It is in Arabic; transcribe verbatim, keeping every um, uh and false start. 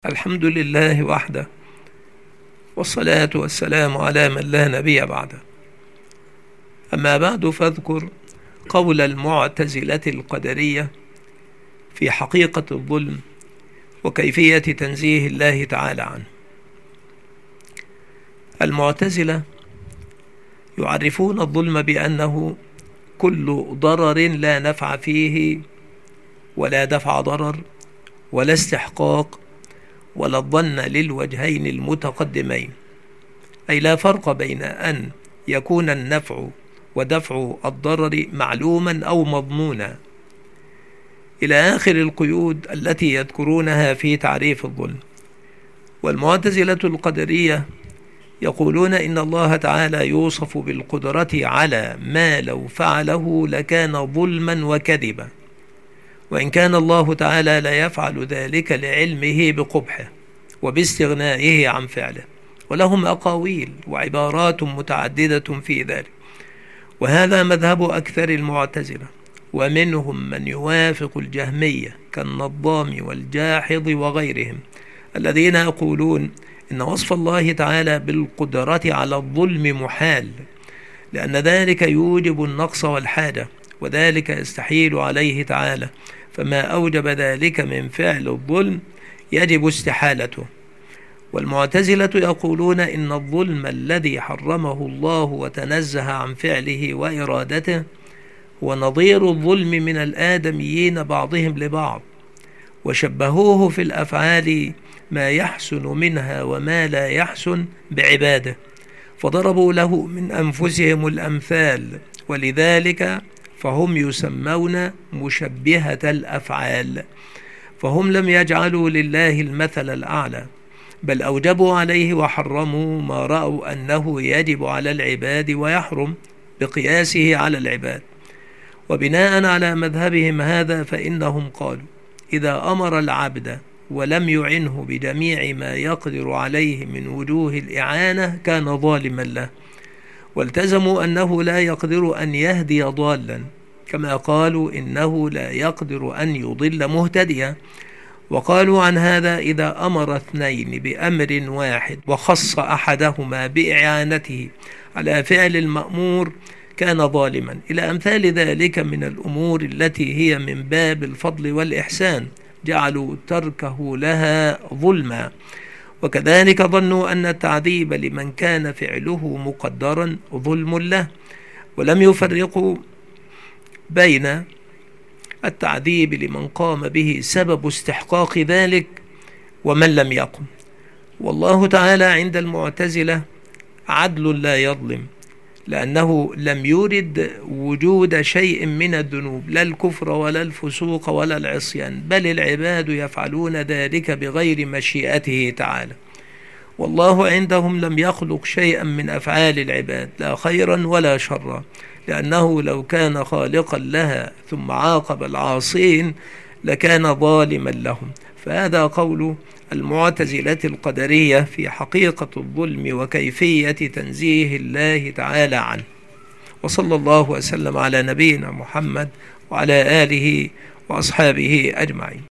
الحمد لله وحده، والصلاة والسلام على من لا نبي بعده. أما بعد، فاذكر قول المعتزلة القدرية في حقيقة الظلم وكيفية تنزيه الله تعالى عنه. المعتزلة يعرفون الظلم بأنه كل ضرر لا نفع فيه ولا دفع ضرر ولا استحقاق ولا الظن للوجهين المتقدمين، أي لا فرق بين أن يكون النفع ودفع الضرر معلوما أو مضمونا، إلى آخر القيود التي يذكرونها في تعريف الظلم. والمعتزلة القدرية يقولون إن الله تعالى يوصف بالقدرة على ما لو فعله لكان ظلما وكذبا، وإن كان الله تعالى لا يفعل ذلك لعلمه بقبحه وباستغنائه عن فعله. ولهم أقاويل وعبارات متعددة في ذلك، وهذا مذهب أكثر المعتزلة، ومنهم من يوافق الجهمية كالنظام والجاحظ وغيرهم، الذين يقولون إن وصف الله تعالى بالقدرة على الظلم محال، لأن ذلك يوجب النقص والحاجة، وذلك يستحيل عليه تعالى، فما أوجب ذلك من فعل الظلم يجب استحالته. والمعتزلة يقولون إن الظلم الذي حرمه الله وتنزه عن فعله وإرادته هو نظير الظلم من الآدميين بعضهم لبعض، وشبهوه في الأفعال ما يحسن منها وما لا يحسن بعباده، فضربوا له من أنفسهم الأمثال، ولذلك فهم يسمون مشبهة الأفعال، فهم لم يجعلوا لله المثل الأعلى، بل أوجبوا عليه وحرموا ما رأوا أنه يجب على العباد ويحرم بقياسه على العباد. وبناء على مذهبهم هذا فإنهم قالوا: إذا أمر العبد ولم يعنه بجميع ما يقدر عليه من وجوه الإعانة كان ظالما له، والتزموا أنه لا يقدر أن يهدي ضالا، كما قالوا إنه لا يقدر أن يضل مهتديا. وقالوا عن هذا: إذا أمر اثنين بأمر واحد وخص أحدهما بإعانته على فعل المأمور كان ظالما، إلى أمثال ذلك من الأمور التي هي من باب الفضل والإحسان، جعلوا تركه لها ظلما. وكذلك ظنوا أن التعذيب لمن كان فعله مقدرا ظلم له، ولم يفرقوا بين التعذيب لمن قام به سبب استحقاق ذلك ومن لم يقم. والله تعالى عند المعتزلة عدل لا يظلم، لأنه لم يرد وجود شيء من الذنوب، لا الكفر ولا الفسوق ولا العصيان، بل العباد يفعلون ذلك بغير مشيئته تعالى. والله عندهم لم يخلق شيئا من أفعال العباد، لا خيرا ولا شرا، لأنه لو كان خالقا لها ثم عاقب العاصين لكان ظالما لهم. فهذا قول المعتزلة القدرية في حقيقة الظلم وكيفية تنزيه الله تعالى عنه. وصلى الله وسلم على نبينا محمد وعلى آله وأصحابه أجمعين.